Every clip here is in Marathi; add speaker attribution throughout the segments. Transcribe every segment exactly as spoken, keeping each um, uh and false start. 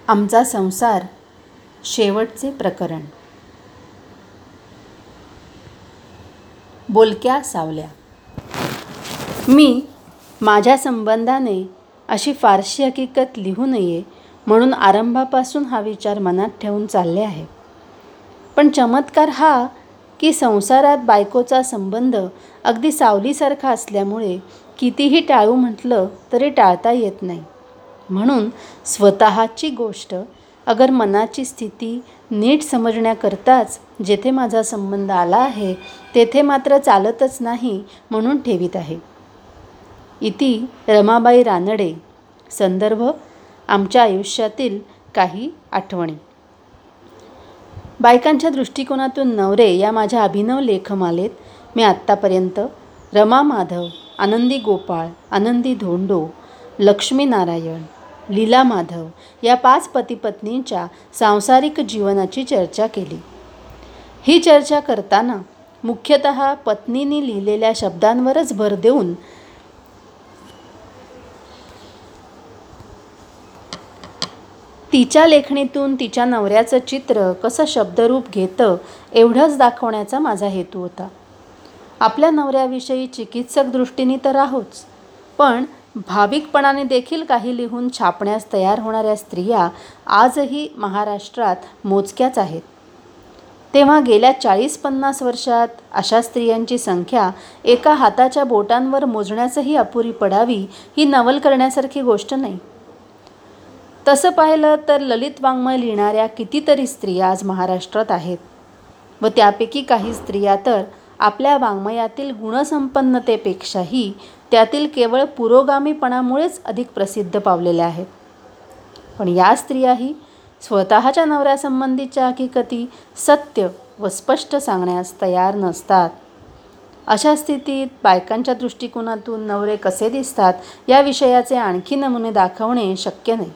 Speaker 1: आमचा संसार शेवटचे प्रकरण. बोलक्या सावल्या. मी माझ्या संबंधाने अशी फारशी हकीकत लिहू नये म्हणून आरंभापासून हा विचार मनात ठेवून चालले आहे. पण चमत्कार हा की संसारात बायकोचा संबंध अगदी सावलीसारखा असल्यामुळे कितीही टाळू म्हटलं तरी टाळता येत नाही. म्हणून स्वतःची गोष्ट अगर मनाची स्थिती नीट समजण्याकरताच जेथे माझा संबंध आला आहे तेथे मात्र चालतच नाही म्हणून ठेवीत आहे. इति रमाबाई रानडे. संदर्भ आमच्या आयुष्यातील काही आठवणी. बायकांच्या दृष्टिकोनातून नवरे या माझ्या अभिनव लेखमालेत मी आत्तापर्यंत रमा माधव, आनंदी गोपाळ, आनंदी धोंडो, लक्ष्मी नारायण, लीला माधव या पाच पतिपत्नींच्या सांसारिक जीवनाची चर्चा केली. ही चर्चा करताना मुख्यतः पत्नींनी लिहिलेल्या शब्दांवरच भर देऊन तिच्या लेखणीतून तिच्या नवऱ्याचं चित्र कसं शब्दरूप घेतं एवढंच दाखवण्याचा माझा हेतू होता. आपल्या नवऱ्याविषयी चिकित्सक दृष्टीने तर आहोच, पण भाविकपणाने देखील काही लिहून छापण्यास तयार होणाऱ्या स्त्रिया आजही महाराष्ट्रात मोजक्याच आहेत. तेव्हा गेल्या चाळीस पन्नास वर्षात अशा स्त्रियांची संख्या एका हाताच्या बोटांवर मोजण्यासही अपुरी पडावी ही नवल करण्यासारखी गोष्ट नाही. तसं पाहिलं तर ललित वाङ्मय लिहिणाऱ्या कितीतरी स्त्रिया आज महाराष्ट्रात आहेत व त्यापैकी काही स्त्रिया तर आपल्या वाङ्मयातील गुणसंपन्नतेपेक्षाही त्यातील केवळ पुरोगामीपणामुळेच अधिक प्रसिद्ध पावलेल्या आहेत. पण या स्त्रियाही स्वतःच्या नवऱ्यासंबंधीच्या हकीकती सत्य व स्पष्ट सांगण्यास तयार नसतात. अशा स्थितीत बायकांच्या दृष्टिकोनातून नवरे कसे दिसतात या विषयाचे आणखी नमुने दाखवणे शक्य नाही.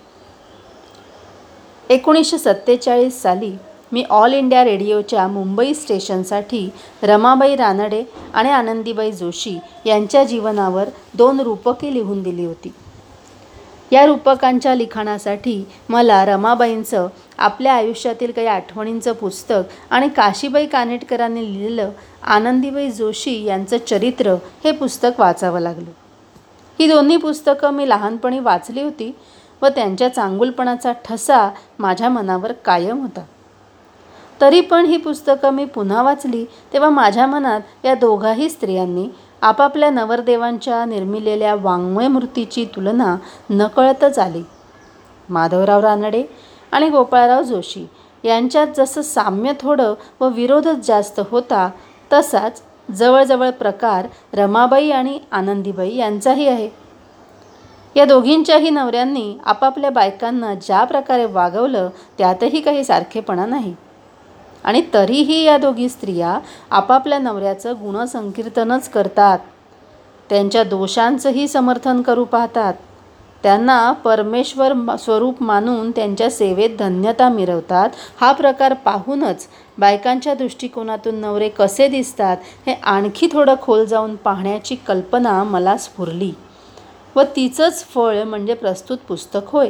Speaker 1: एकोणीसशे सत्तेचाळीस साली मी ऑल इंडिया रेडिओच्या मुंबई स्टेशनसाठी रमाबाई रानडे आणि आनंदीबाई जोशी यांच्या जीवनावर दोन रूपके लिहून दिली होती. या रूपकांच्या लिखाणासाठी मला रमाबाईंचं आपल्या आयुष्यातील काही आठवणींचं पुस्तक आणि काशीबाई कानेटकरांनी लिहिलेलं आनंदीबाई जोशी यांचं चरित्र हे पुस्तक वाचावं लागलं. ही दोन्ही पुस्तकं मी लहानपणी वाचली होती व त्यांच्या चांगुलपणाचा ठसा माझ्या मनावर कायम होता. तरी पण ही पुस्तकं मी पुन्हा वाचली तेव्हा माझ्या मनात या दोघाही स्त्रियांनी आपापल्या नवरदेवांच्या निर्मिलेल्या वाङ्मय मूर्तीची तुलना नकळतच आली. माधवराव रानडे आणि गोपाळराव जोशी यांच्यात जसं साम्य थोडं व विरोधच जास्त होता तसाच जवळजवळ प्रकार रमाबाई आणि आनंदीबाई यांचाही आहे. या दोघींच्याही नवऱ्यांनी आपापल्या बायकांना ज्या प्रकारे वागवलं त्यातही काही सारखेपणा नाही. आणि तरीही या दोघी स्त्रिया आपापल्या नवऱ्याचं गुणसंकीर्तनच करतात. त्यांच्या दोषांचंही समर्थन करू पाहतात. त्यांना परमेश्वर स्वरूप मानून त्यांच्या सेवेत धन्यता मिरवतात. हा प्रकार पाहूनच बायकांच्या दृष्टिकोनातून नवरे कसे दिसतात हे आणखी थोडं खोल जाऊन पाहण्याची कल्पना मला स्फुरली व तिचंच फळ म्हणजे प्रस्तुत पुस्तक होय.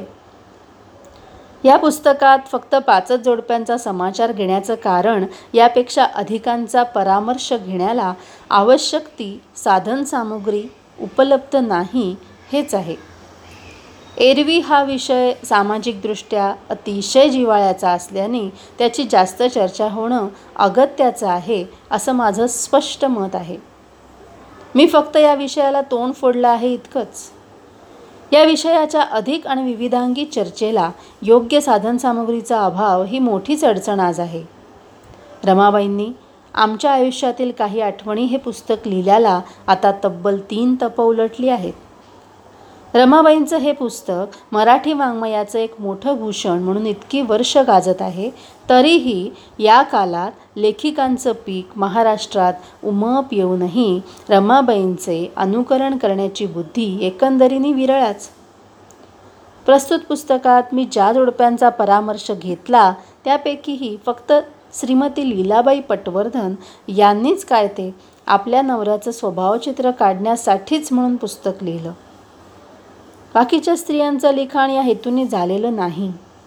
Speaker 1: या पुस्तकात फक्त पाचच जोडप्यांचा समाचार घेण्याचं कारण यापेक्षा अधिकांचा परामर्श घेण्याला आवश्यक ती साधनसामुग्री उपलब्ध नाही हेच आहे. एरवी हा विषय सामाजिकदृष्ट्या अतिशय जिव्हाळ्याचा असल्याने त्याची जास्त चर्चा होणं अगत्याचं आहे असं माझं स्पष्ट मत आहे. मी फक्त या विषयाला तोंड फोडलं आहे इतकंच. या विषयाच्या अधिक आणि विविधांगी चर्चेला योग्य साधनसामुग्रीचा अभाव ही मोठीच अडचण आज आहे. रमाबाईंनी आमच्या आयुष्यातील काही आठवणी हे पुस्तक लिहिल्याला आता तब्बल तीन तपं उलटली आहेत. रमाबाईंचं हे पुस्तक मराठी वाङ्मयाचं एक मोठं भूषण म्हणून इतकी वर्ष गाजत आहे. तरीही या कालात लेखिकांचं पीक महाराष्ट्रात उमप येऊनही रमाबाईंचे अनुकरण करण्याची बुद्धी एकंदरीने विरळाच. प्रस्तुत पुस्तकात मी ज्या जोडप्यांचा परामर्श घेतला त्यापैकीही फक्त श्रीमती लीलाबाई पटवर्धन यांनीच काय ते आपल्या नवऱ्याचं स्वभावचित्र काढण्यासाठीच म्हणून पुस्तक लिहिलं. बाकीच्या स्त्रियांचं लिखाण या हेतूने झालेलं नाही.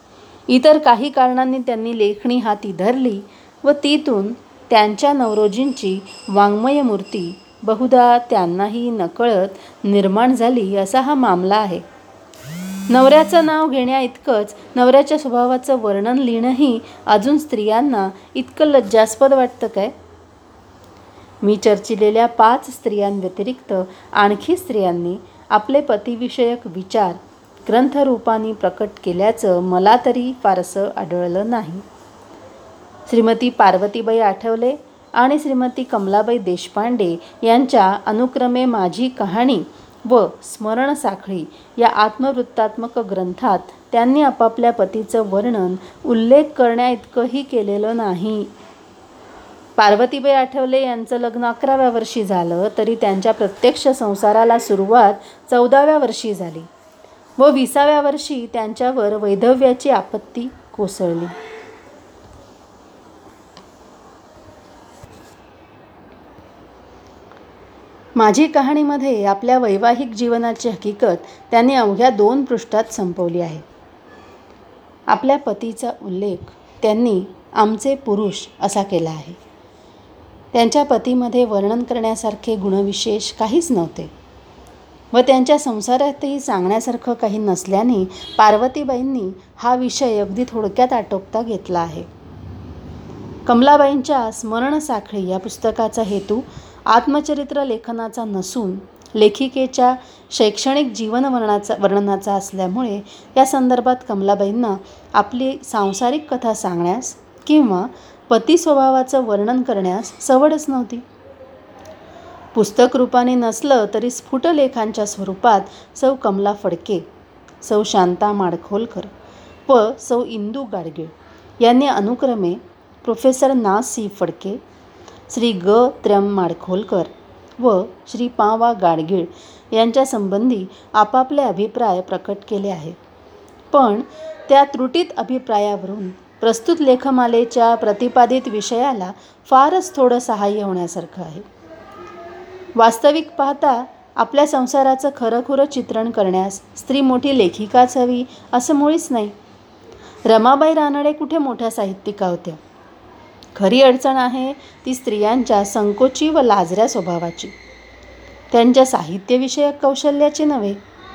Speaker 1: इतर काही कारणांनी त्यांनी लेखणी हाती धरली व तीतून त्यांच्या नवरोजींची वाङ्मय मूर्ती बहुधा त्यांनाही नकळत निर्माण झाली असा हा मामला आहे. नवऱ्याचं नाव घेण्या इतकंच नवऱ्याच्या स्वभावाचं वर्णन लिहिणंही अजून स्त्रियांना इतकं लज्जास्पद वाटतं काय? मी चर्चिलेल्या पाच स्त्रियांव्यतिरिक्त आणखी स्त्रियांनी आपले पतिविषयक विचार ग्रंथरूपाने प्रकट केल्याचं मला तरी फारसं आढळलं नाही. श्रीमती पार्वतीबाई आठवले आणि श्रीमती कमलाबाई देशपांडे यांच्या अनुक्रमे माझी कहाणी व स्मरण साखळी या आत्मवृत्तात्मक ग्रंथात त्यांनी आपापल्या पतीचं वर्णन उल्लेख करण्याइतकंही केलेलं नाही. पार्वतीबाई आठवले यांचं लग्न अकराव्या वर्षी झालं तरी त्यांच्या प्रत्यक्ष संसाराला सुरुवात चौदाव्या वर्षी झाली व विसाव्या वर्षी त्यांच्यावर वैधव्याची आपत्ती कोसळली. माझी कहाणीमध्ये आपल्या वैवाहिक जीवनाची हकीकत त्यांनी अवघ्या दोन पृष्ठात संपवली आहे. आपल्या पतीचा उल्लेख त्यांनी आमचे पुरुष असा केला आहे. त्यांच्या पतीमध्ये वर्णन करण्यासारखे गुणविशेष काहीच नव्हते व त्यांच्या संसारातही सांगण्यासारखं काही नसल्याने पार्वतीबाईंनी हा विषय अगदी थोडक्यात आटोपता घेतला आहे. कमलाबाईंच्या स्मरण साखळी या पुस्तकाचा हेतू आत्मचरित्र लेखनाचा नसून लेखिकेच्या शैक्षणिक जीवन वर्णाचा वर्णनाचा असल्यामुळे या संदर्भात कमलाबाईंना आपली सांसारिक कथा सांगण्यास किंवा पती स्वभावाचं वर्णन करण्यास सवडच नव्हती. पुस्तक रूपाने नसलं तरी स्फुट लेखांच्या स्वरूपात सौ कमला फडके, सौ शांता माडखोलकर व सौ इंदू गाडगीळ यांनी अनुक्रमे प्रोफेसर ना सी फडके, श्री ग त्र्यम माडखोलकर व श्री पा वा गाडगीळ यांच्या संबंधी आपापले अभिप्राय प्रकट केले आहेत. पण त्या त्रुटीत अभिप्रायावरून प्रस्तुत लेखमालेच्या प्रतिपादित विषयाला फारच थोडं सहाय्य होण्यासारखं आहे. वास्तविक पाहता आपल्या संसाराचं खरंखुरं चित्रण करण्यास स्त्री मोठी लेखिकाच हवी असं मुळीच नाही. रमाबाई रानडे कुठे मोठ्या साहित्यिका होत्या. खरी अडचण आहे ती स्त्रियांच्या संकोची व लाजऱ्या स्वभावाची, त्यांच्या साहित्यविषयक कौशल्याची नव्हे.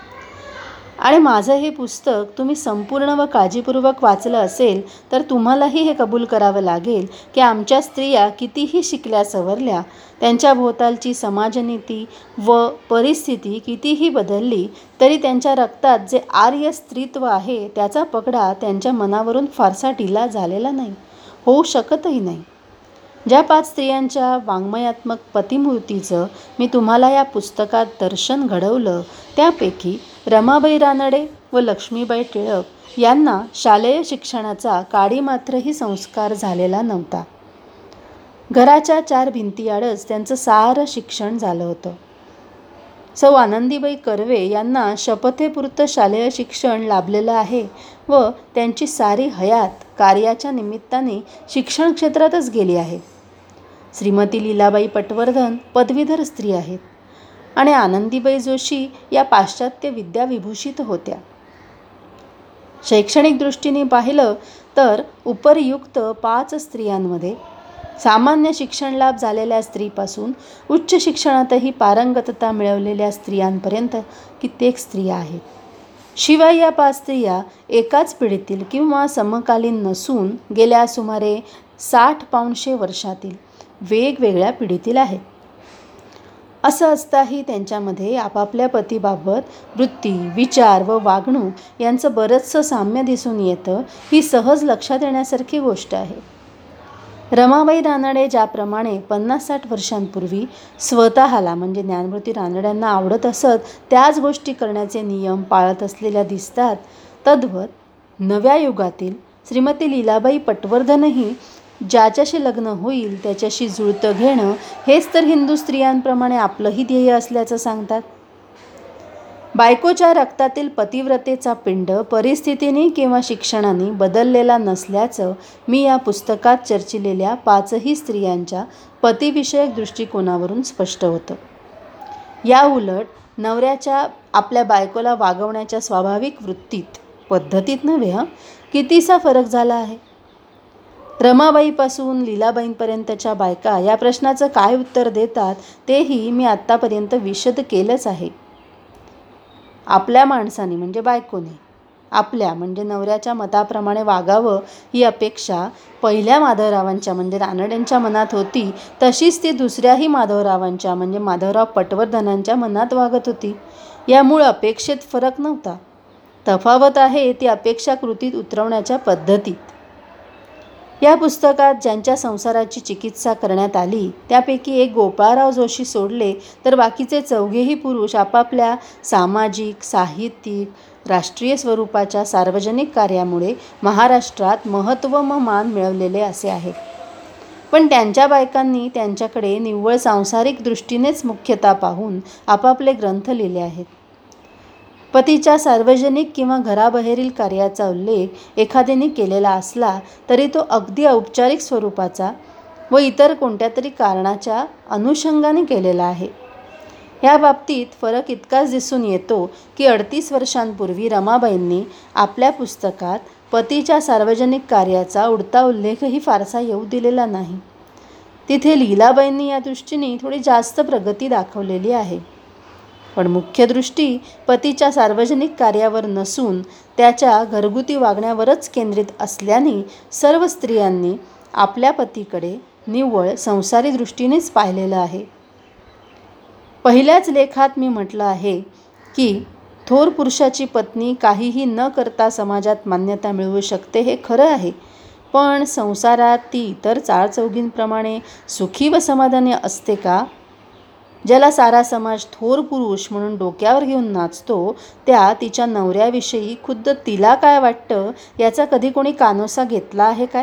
Speaker 1: आणि माझं हे पुस्तक तुम्ही संपूर्ण व काळजीपूर्वक वाचलं असेल तर तुम्हालाही हे कबूल करावं लागेल की आमच्या स्त्रिया कितीही शिकल्या सवरल्या, त्यांच्या भोवतालची समाजनीती व परिस्थिती कितीही बदलली तरी त्यांच्या रक्तात जे आर्य स्त्रीत्व आहे त्याचा पगडा त्यांच्या मनावरून फारसा ढिला झालेला नाही, होऊ शकतही नाही. ज्या पाच स्त्रियांच्या वाङ्मयात्मक पतिमूर्तीचं मी तुम्हाला या पुस्तकात दर्शन घडवलं त्यापैकी रमाबाई रानडे व लक्ष्मीबाई टिळक यांना शालेय शिक्षणाचा काडीमात्रही संस्कार झालेला नव्हता. घराच्या चार भिंतीआडच त्यांचं सारं शिक्षण झालं होतं. सौ आनंदीबाई कर्वे यांना शपथेपुरतं शालेय शिक्षण लाभलेलं आहे व त्यांची सारी हयात कार्याच्या निमित्ताने शिक्षण क्षेत्रातच गेली आहे. श्रीमती लीलाबाई पटवर्धन पदवीधर स्त्री आहेत आणि आनंदीबाई जोशी या पाश्चात्य विद्याविभूषित होत्या. शैक्षणिक दृष्टीने पाहिलं तर उपर्युक्त पाच स्त्रियांमध्ये सामान्य शिक्षण लाभ झालेल्या स्त्रीपासून उच्च शिक्षणातही पारंगतता मिळवलेल्या स्त्रियांपर्यंत कित्येक स्त्रिया आहेत. शिवाय या पाच स्त्रिया एकाच पिढीतील किंवा समकालीन नसून गेल्या सुमारे साठ पाऊणशे वर्षातील वेगवेगळ्या पिढीतील आहेत. असं असताही त्यांच्यामध्ये आपापल्या पतीबाबत वृत्ती, विचार व वागणूक यांचं बरंचसं साम्य दिसून येतं ही सहज लक्षात येण्यासारखी गोष्ट आहे. रमाबाई रानडे ज्याप्रमाणे पन्नास साठ वर्षांपूर्वी स्वतःला म्हणजे ज्ञानमूर्ती रानड्यांना आवडत असत त्याच गोष्टी करण्याचे नियम पाळत असलेल्या दिसतात, तद्वत नव्या युगातील श्रीमती लीलाबाई पटवर्धनही ज्याच्याशी लग्न होईल त्याच्याशी जुळतं घेणं हेच तर हिंदू स्त्रियांप्रमाणे आपलंही ध्येय असल्याचं सांगतात. बायकोच्या रक्तातील पतिव्रतेचा पिंड परिस्थितीने किंवा शिक्षणाने बदललेला नसल्याचं मी या पुस्तकात चर्चिलेल्या पाचही स्त्रियांच्या पतिविषयक दृष्टिकोनावरून स्पष्ट होतं. या उलट नवऱ्याच्या आपल्या बायकोला वागवण्याच्या स्वाभाविक वृत्तीत पद्धतीत नव्हे हं कितीसा फरक झाला आहे. रमाबाईपासून लीलाबाईंपर्यंतच्या बायका या प्रश्नाचं काय उत्तर देतात तेही मी आत्तापर्यंत विशद केलंच आहे. आपल्या माणसाने म्हणजे बायकोने आपल्या म्हणजे नवऱ्याच्या मताप्रमाणे वागावं ही अपेक्षा पहिल्या माधवरावांच्या म्हणजे रानड्यांच्या मनात होती, तशीच ती दुसऱ्याही माधवरावांच्या म्हणजे माधवराव पटवर्धनांच्या मनात वागत होती. यामुळे अपेक्षेत फरक नव्हता. तफावत आहे ती अपेक्षा कृतीत उतरवण्याच्या पद्धतीत. या पुस्तकात ज्यांच्या संसाराची चिकित्सा करण्यात आली त्यापैकी एक गोपाळराव जोशी सोडले तर बाकीचे चौघेही पुरुष आपापल्या सामाजिक, साहित्यिक, राष्ट्रीय स्वरूपाच्या सार्वजनिक कार्यामुळे महाराष्ट्रात महत्त्व व मान मिळवलेले असे आहेत. पण त्यांच्या बायकांनी त्यांच्याकडे निव्वळ सांसारिक दृष्टीनेच मुख्यतः पाहून आपापले ग्रंथ लिहिले आहेत. पतीच्या सार्वजनिक किंवा घराबाहेरील कार्याचा उल्लेख एखाद्याने केलेला असला तरी तो अगदी औपचारिक स्वरूपाचा व इतर कोणत्या तरी कारणाच्या अनुषंगाने केलेला आहे. या बाबतीत फरक इतकाच दिसून येतो की अडतीस वर्षांपूर्वी रमाबाईंनी आपल्या पुस्तकात पतीच्या सार्वजनिक कार्याचा उडता उल्लेखही फारसा येऊ दिलेला नाही. तिथे लीलाबाईंनी या दृष्टीने थोडी जास्त प्रगती दाखवलेली आहे. पण मुख्य दृष्टी पतीच्या सार्वजनिक कार्यावर नसून त्याच्या घरगुती वागण्यावरच केंद्रित असल्याने सर्व स्त्रियांनी आपल्या पतीकडे निव्वळ संसारी दृष्टीनेच पाहिलेलं आहे. पहिल्याच लेखात मी म्हटलं आहे की थोर पुरुषाची पत्नी काहीही न करता समाजात मान्यता मिळवू शकते हे खरं आहे, पण संसारात ती इतर चाळचौघींप्रमाणे सुखी व समाधानी असते का? ज्याला सारा समाज थोर पुरुष म्हणून डोक्यावर घेऊन नाचतो त्या तिच्या नवऱ्याविषयी खुद्द तिला काय वाटतं याचा कधी कोणी कानोसा घेतला आहे काय?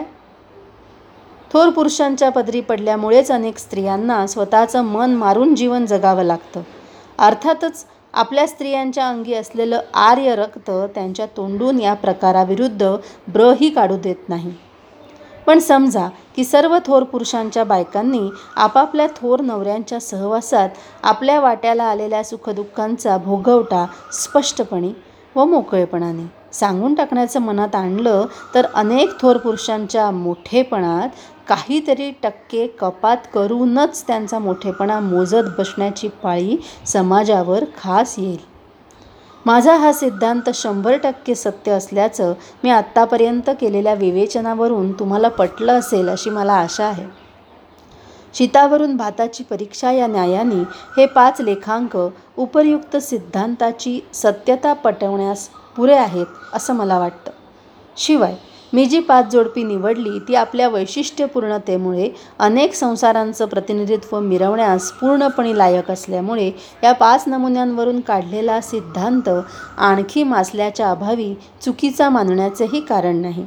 Speaker 1: थोर पुरुषांच्या पदरी पडल्यामुळेच अनेक स्त्रियांना स्वतःचं मन मारून जीवन जगावं लागतं. अर्थातच आपल्या स्त्रियांच्या अंगी असलेलं आर्य रक्त त्यांच्या तोंडून या प्रकाराविरुद्ध ब्रही काढू देत नाही. पण समजा की सर्व थोर पुरुषांच्या बायकांनी आपापल्या थोर नवऱ्यांच्या सहवासात आपल्या वाट्याला आलेल्या सुखदुःखांचा भोगवटा स्पष्टपणे व मोकळेपणाने सांगून टाकण्याचं मनात आणलं तर अनेक थोर पुरुषांच्या मोठेपणात काहीतरी टक्के कपात करूनच त्यांचा मोठेपणा मोजत बसण्याची पाळी समाजावर खास येईल. माझा हा सिद्धांत शंभर टक्के सत्य असल्याचं मी आत्तापर्यंत केलेल्या विवेचनावरून तुम्हाला पटलं असेल अशी मला आशा आहे. शीतावरून भाताची परीक्षा या न्यायाने हे पाच लेखांक उपर्युक्त सिद्धांताची सत्यता पटवण्यास पुरे आहेत असं मला वाटतं. शिवाय मी जी पाच जोडपी निवडली ती आपल्या वैशिष्ट्यपूर्णतेमुळे अनेक संसारांचं प्रतिनिधित्व मिरवण्यास पूर्णपणे लायक असल्यामुळे या पाच नमुन्यांवरून काढलेला सिद्धांत आणखी मासल्याच्या अभावी चुकीचा मानण्याचेही कारण नाही.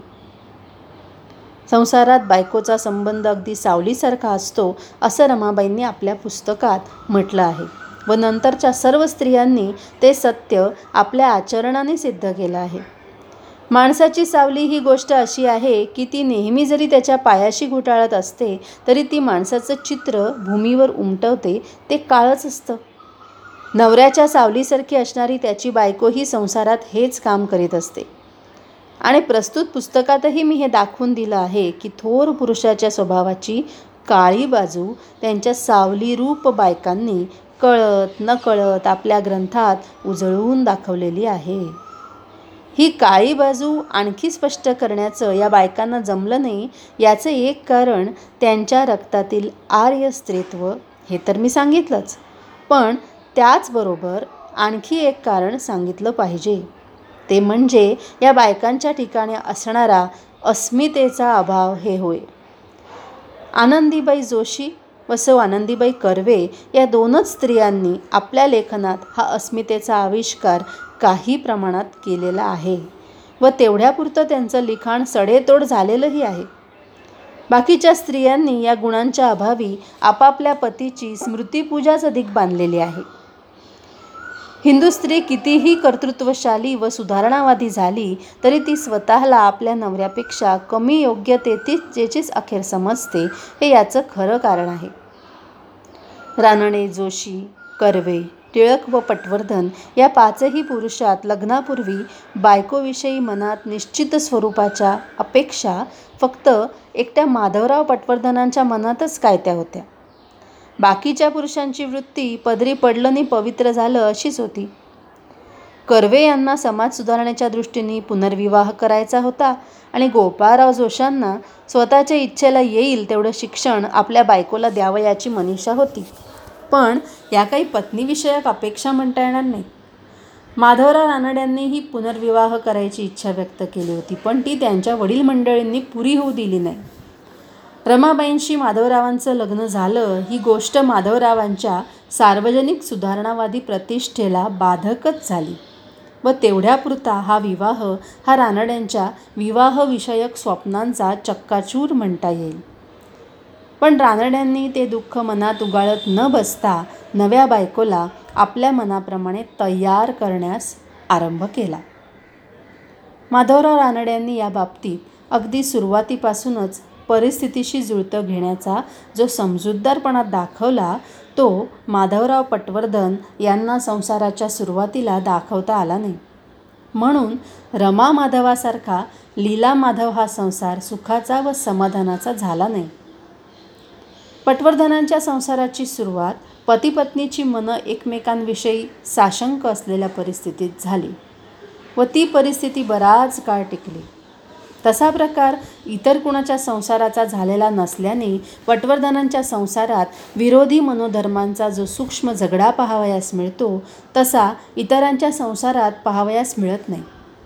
Speaker 1: संसारात बायकोचा संबंध अगदी सावलीसारखा असतो असं रमाबाईंनी आपल्या पुस्तकात म्हटलं आहे व नंतरच्या सर्व स्त्रियांनी ते सत्य आपल्या आचरणाने सिद्ध केलं आहे. माणसाची सावली ही गोष्ट अशी आहे की ती नेहमी जरी त्याच्या पायाशी घुटाळत असते तरी ती माणसाचं चित्र भूमीवर उमटवते ते काळच असतं. नवऱ्याच्या सावलीसारखी असणारी त्याची बायको ही संसारात हेच काम करीत असते. आणि प्रस्तुत पुस्तकातही मी हे दाखवून दिलं आहे की थोर पुरुषाच्या स्वभावाची काळी बाजू त्यांच्या सावलीरूप बायकांनी कळत नकळत आपल्या ग्रंथात उजळवून दाखवलेली आहे. ही काळी बाजू आणखी स्पष्ट करण्याचं या बायकांना जमलं नाही याचं एक कारण त्यांच्या रक्तातील आर्य स्त्रीत्व हे तर मी सांगितलंच, पण त्याचबरोबर आणखी एक कारण सांगितलं पाहिजे ते म्हणजे या बायकांच्या ठिकाणी असणारा अस्मितेचा अभाव हे होय. आनंदीबाई जोशी व सौ आनंदीबाई कर्वे या दोनच स्त्रियांनी आपल्या लेखनात हा अस्मितेचा आविष्कार काही प्रमाणात केलेला आहे व तेवढ्यापुरतं त्यांचं लिखाण सडेतोड झालेलंही आहे. बाकीच्या स्त्रियांनी या गुणांच्या अभावी आपापल्या पतीची स्मृतिपूजाच अधिक बांधलेली आहे. हिंदू स्त्री कितीही कर्तृत्वशाली व सुधारणावादी झाली तरी ती स्वतःला आपल्या नवऱ्यापेक्षा कमी योग्यतेचीच अखेर समजते हे याचं खरं कारण आहे. रानडे, जोशी, कर्वे टिळक व पटवर्धन या पाचही पुरुषात लग्नापूर्वी बायकोविषयी मनात निश्चित स्वरूपाच्या अपेक्षा फक्त एकट्या माधवराव पटवर्धनांच्या मनातच काय त्या होत्या. बाकीच्या पुरुषांची वृत्ती पदरी पडलं नि पवित्र झालं अशीच होती. कर्वे यांना समाज सुधारणेच्या दृष्टीने पुनर्विवाह करायचा होता आणि गोपाळराव जोशांना स्वतःच्या इच्छेला येईल तेवढं शिक्षण आपल्या बायकोला द्यावं याची मनीषा होती. पण या काही पत्नीविषयक अपेक्षा म्हणता येणार नाही. माधवराव रानड्यांनीही पुनर्विवाह करायची इच्छा व्यक्त केली होती, पण ती त्यांच्या वडील मंडळींनी पुरी होऊ दिली नाही. रमाबाईंशी माधवरावांचं लग्न झालं ही गोष्ट माधवरावांच्या सार्वजनिक सुधारणावादी प्रतिष्ठेला बाधकच झाली व तेवढ्यापुरता हा विवाह हा रानड्यांच्या विवाहविषयक स्वप्नांचा चक्काचूर म्हणता येईल. पण रानड्यांनी ते दुःख मनात उगाळत न बसता नव्या बायकोला आपल्या मनाप्रमाणे तयार करण्यास आरंभ केला. माधवराव रानड्यांनी या बाबतीत अगदी सुरुवातीपासूनच परिस्थितीशी जुळतं घेण्याचा जो समजूतदारपणा दाखवला तो माधवराव पटवर्धन यांना संसाराच्या सुरुवातीला दाखवता आला नाही. म्हणून रमा माधवासारखा लीला माधव हा संसार सुखाचा व समाधानाचा झाला नाही. पटवर्धनांच्या संसाराची सुरुवात पतिपत्नीची मनं एकमेकांविषयी साशंक असलेल्या परिस्थितीत झाली व ती परिस्थिती बराच काळ टिकली. तसा प्रकार इतर कुणाच्या संसाराचा झालेला नसल्याने पटवर्धनांच्या संसारात विरोधी मनोधर्मांचा जो सूक्ष्म झगडा पाहावयास मिळतो तसा इतरांच्या संसारात पाहावयास मिळत नाही.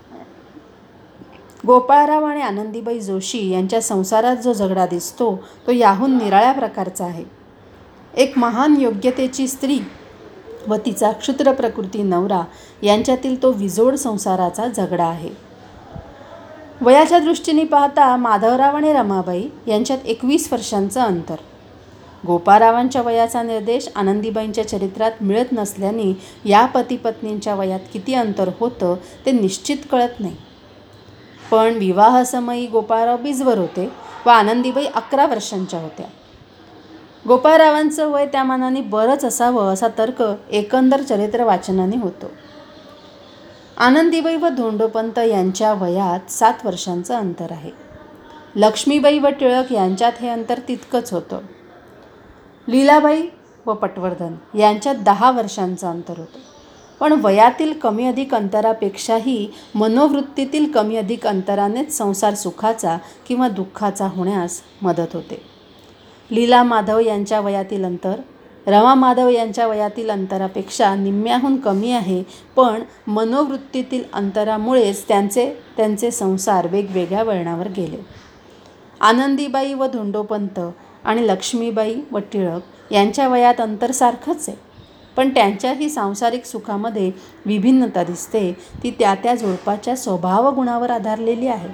Speaker 1: गोपाळराव आणि आनंदीबाई जोशी यांच्या संसारात जो झगडा दिसतो तो याहून निराळ्या प्रकारचा आहे. एक महान योग्यतेची स्त्री व तिचा क्षुद्र प्रकृती नवरा यांच्यातील तो विजोड संसाराचा झगडा आहे. वयाच्या दृष्टीने पाहता माधवराव आणि रमाबाई यांच्यात एकवीस वर्षांचं अंतर. गोपाळरावांच्या वयाचा निर्देश आनंदीबाईंच्या चरित्रात मिळत नसल्याने या पतिपत्नींच्या वयात किती अंतर होतं ते निश्चित कळत नाही. पण विवाहसमयी गोपाळराव बीजवर होते व आनंदीबाई अकरा वर्षांच्या होत्या. गोपाळरावांचं वय त्या मानाने बरंच असावं असा तर्क एकंदर चरित्र वाचनाने होतो. आनंदीबाई व धोंडोपंत यांच्या वयात सात वर्षांचं अंतर आहे. लक्ष्मीबाई व टिळक यांच्यात हे अंतर तितकंच होतं. लीलाबाई व पटवर्धन यांच्यात दहा वर्षांचं अंतर होतं. पण वयातील कमी अधिक अंतरापेक्षाही मनोवृत्तीतील कमी अधिक अंतरानेच संसार सुखाचा किंवा दुःखाचा होण्यास मदत होते. लीला माधव यांच्या वयातील अंतर रमा माधव यांच्या वयातील अंतरापेक्षा निम्म्याहून कमी आहे, पण मनोवृत्तीतील अंतरामुळेच त्यांचे त्यांचे संसार वेगवेगळ्या वळणावर गेले. आनंदीबाई व धोंडोपंत आणि लक्ष्मीबाई व टिळक यांच्या वयात अंतर सारखंच आहे, पण त्यांच्याही सांसारिक सुखामध्ये विभिन्नता दिसते. ती त्या त्या जोडपाच्या स्वभावगुणावर आधारलेली आहे.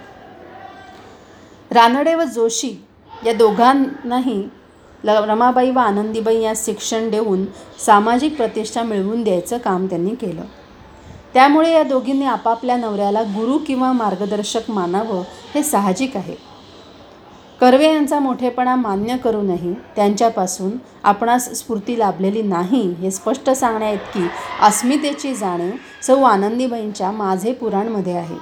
Speaker 1: रानडे व जोशी या दोघांनाही रमाबाई व आनंदीबाई या शिक्षण देऊन सामाजिक प्रतिष्ठा मिळवून द्यायचं काम त्यांनी केलं. त्यामुळे या दोघींनी आपापल्या नवऱ्याला गुरु किंवा मार्गदर्शक मानावं हे साहजिक आहे. कर्वे यांचा मोठेपणा मान्य करूनही त्यांच्यापासून आपणास स्फूर्ती लाभलेली नाही हे स्पष्ट सांगण्याइतकी अस्मितेची जाणीव सौ आनंदीबाईंच्या माझे पुराणमध्ये आहे.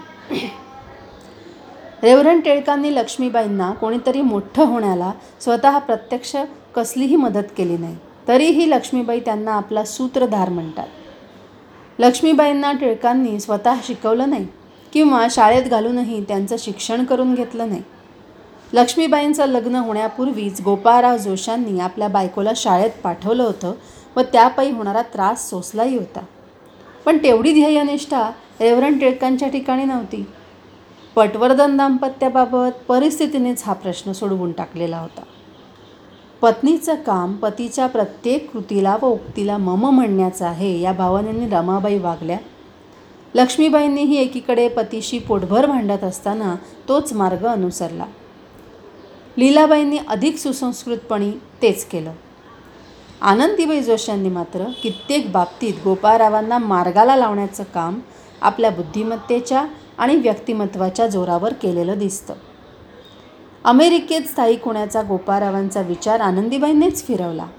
Speaker 1: रेव्हरंड टिळकांनी लक्ष्मीबाईंना कोणीतरी मोठं होण्याला स्वतः प्रत्यक्ष कसलीही मदत केली नाही, तरीही लक्ष्मीबाई त्यांना आपला सूत्रधार म्हणतात. लक्ष्मीबाईंना टिळकांनी स्वतः शिकवलं नाही किंवा शाळेत घालूनही त्यांचं शिक्षण करून घेतलं नाही. लक्ष्मीबाईंचं लग्न होण्यापूर्वीच गोपाळराव जोशांनी आपल्या बायकोला शाळेत पाठवलं होतं व त्यापायी होणारा त्रास सोसलाही होता. पण तेवढी ध्येयनिष्ठा रेव्हरंड टिळकांच्या ठिकाणी नव्हती. पटवर्धन दाम्पत्याबाबत परिस्थितीनेच हा प्रश्न सोडवून टाकलेला होता. पत्नीचं काम पतीच्या प्रत्येक कृतीला व उक्तीला मम म्हणण्याचं आहे या भावनेने रमाबाई वागल्या. लक्ष्मीबाईंनीही एकीकडे पतीशी पोटभर भांडत असताना तोच मार्ग अनुसरला. लीलाबाईंनी अधिक सुसंस्कृतपणे तेच केलं. आनंदीबाई जोशांनी मात्र कित्येक बाबतीत गोपाळरावांना मार्गाला लावण्याचं काम आपल्या बुद्धिमत्तेच्या आणि व्यक्तिमत्वाच्या जोरावर केलेलं दिसतं. अमेरिकेत स्थायिक होण्याचा गोपाळरावांचा विचार आनंदीबाईंनीच फिरवला.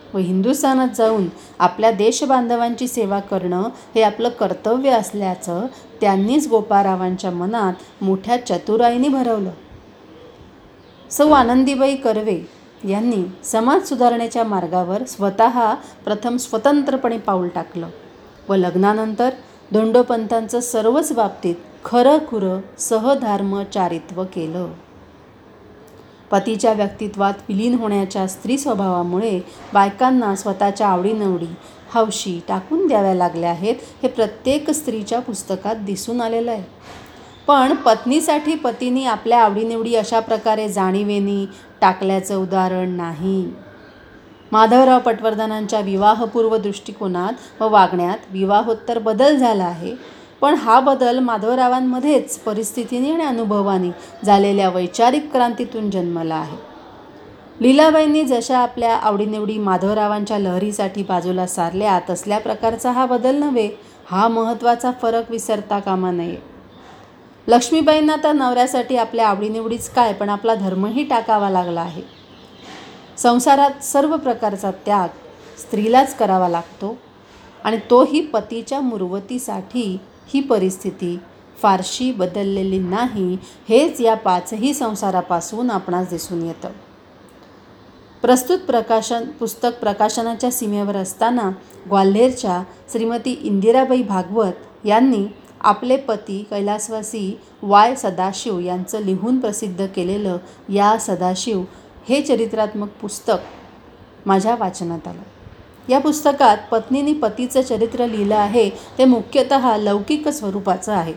Speaker 1: व हिंदुस्थानात जाऊन आपल्या देशबांधवांची सेवा करणं हे आपलं कर्तव्य असल्याचं त्यांनीच गोपाळरावांच्या मनात मोठ्या चतुराईने भरवलं. सौ आनंदीबाई कर्वे यांनी समाज सुधारणेच्या मार्गावर स्वतः प्रथम स्वतंत्रपणे पाऊल टाकलं व लग्नानंतर धोंडोपंतांचं सर्वच बाबतीत खरंखुरं सहधर्मचारित्व केलं. पतीच्या व्यक्तित्वात विलीन होण्याच्या स्त्री स्वभावामुळे बायकांना स्वतःच्या आवडीनिवडी हौशी टाकून द्याव्या लागल्या आहेत हे प्रत्येक स्त्रीच्या पुस्तकात दिसून आलेलं आहे. पण पत्नीसाठी पतीने आपल्या आवडीनिवडी अशा प्रकारे जाणीवेनी टाकल्याचं उदाहरण नाही. माधवराव पटवर्धनांच्या विवाहपूर्व दृष्टिकोनात व वागण्यात विवाहोत्तर बदल झाला आहे, पण हा बदल माधवरावांमध्येच परिस्थितीने आणि अनुभवाने झालेल्या वैचारिक क्रांतीतून जन्मला आहे. लीलाबाईंनी जशा आपल्या आवडीनिवडी माधवरावांच्या लहरीसाठी बाजूला सारल्या तसल्या प्रकारचा हा बदल नव्हे. हा महत्त्वाचा फरक विसरता कामा नये. लक्ष्मीबाईंना तर नवऱ्यासाठी आपल्या आवडीनिवडीच काय पण आपला धर्मही टाकावा लागला आहे. संसारात सर्व प्रकारचा त्याग स्त्रीलाच करावा लागतो आणि तोही पतीच्या मुरवतीसाठी. ही परिस्थिती फारशी बदललेली नाही हेच या पाचही संसारापासून आपणास दिसून येतं. प्रस्तुत प्रकाशन पुस्तक प्रकाशनाच्या सीमेवर असताना ग्वाल्हेरच्या श्रीमती इंदिराबाई भागवत यांनी आपले पती कैलासवासी वाय सदाशिव यांचं लिहून प्रसिद्ध केलेलं या सदाशिव हे चरित्रात्मक पुस्तक माझ्या वाचनात आलं. या पुस्तकात पत्नीने पतीचं चरित्र लिहिलं आहे ते मुख्यतः लौकिक स्वरूपाचं आहे.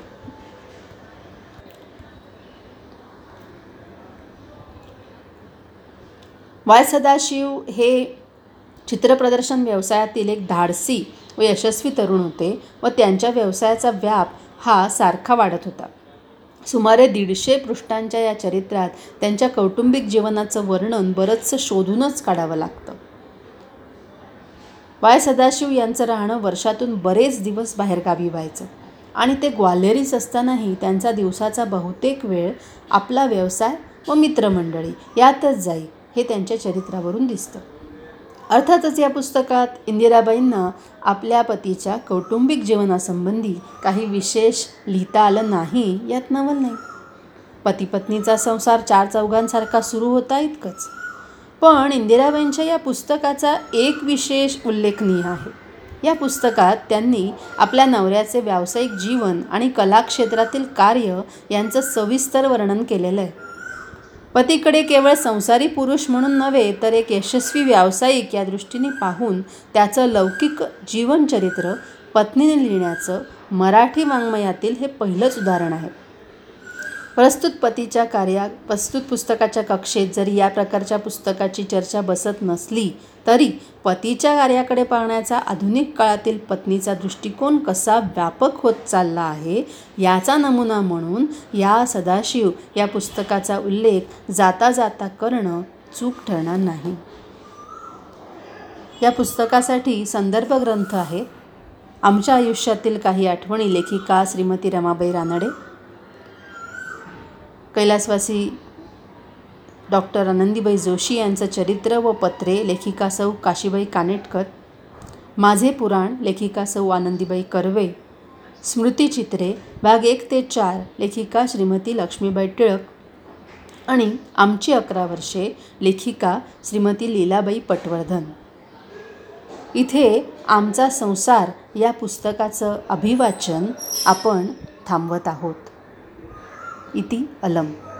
Speaker 1: वाय सदाशिव हे चित्रप्रदर्शन व्यवसायातील एक धाडसी व यशस्वी तरुण होते व त्यांच्या व्यवसायाचा व्याप हा सारखा वाढत होता. सुमारे दीडशे पृष्ठांच्या या चरित्रात त्यांच्या कौटुंबिक जीवनाचं वर्णन बरंचसं शोधूनच काढावं लागतं. वाय सदाशिव यांचं राहणं वर्षातून बरेच दिवस बाहेरगावी व्हायचं आणि ते ग्वाल्हेरीच असतानाही त्यांचा दिवसाचा बहुतेक वेळ आपला व्यवसाय व मित्रमंडळी यातच जाई हे त्यांच्या चरित्रावरून दिसतं. अर्थातच या पुस्तकात इंदिराबाईंना आपल्या पतीच्या कौटुंबिक जीवनासंबंधी काही विशेष लिहिता आलं नाही यात नवल नाही. पतीपत्नीचा संसार चार चौघांसारखा सुरू होता इतकंच. पण इंदिराबाईंच्या या पुस्तकाचा एक विशेष उल्लेखनीय आहे. या पुस्तकात त्यांनी आपल्या नवऱ्याचे व्यावसायिक जीवन आणि कलाक्षेत्रातील कार्य यांचं सविस्तर वर्णन केलेलं आहे. पतीकडे केवळ संसारी पुरुष म्हणून नव्हे तर एक यशस्वी व्यावसायिक या दृष्टीने पाहून त्याचं लौकिक जीवनचरित्र पत्नीने लिहिण्याचं मराठी वाङ्मयातील हे पहिलंच उदाहरण आहे. प्रस्तुत पतीच्या कार्या प्रस्तुत पुस्तकाच्या कक्षेत जरी या प्रकारच्या पुस्तकाची चर्चा बसत नसली तरी पतीच्या कार्याकडे पाहण्याचा आधुनिक काळातील पत्नीचा दृष्टिकोन कसा व्यापक होत चालला आहे याचा नमुना म्हणून या सदाशिव या पुस्तकाचा उल्लेख जाता जाता करणं चूक ठरणार नाही. या पुस्तकासाठी संदर्भ ग्रंथ आहे आमच्या आयुष्यातील काही आठवणी लेखिका श्रीमती रमाबाई रानडे, कैलासवासी डॉक्टर आनंदीबाई जोशी यांचं चरित्र व पत्रे लेखिका सौ काशीबाई कानेटकर, माझे पुराण लेखिका सौ आनंदीबाई कर्वे, स्मृतिचित्रे भाग एक ते चार लेखिका श्रीमती लक्ष्मीबाई टिळक आणि आमची अकरा वर्षे लेखिका श्रीमती लीलाबाई पटवर्धन. इथे आमचा संसार या पुस्तकाचं अभिवाचन आपण थांबवत आहोत. इति अलम.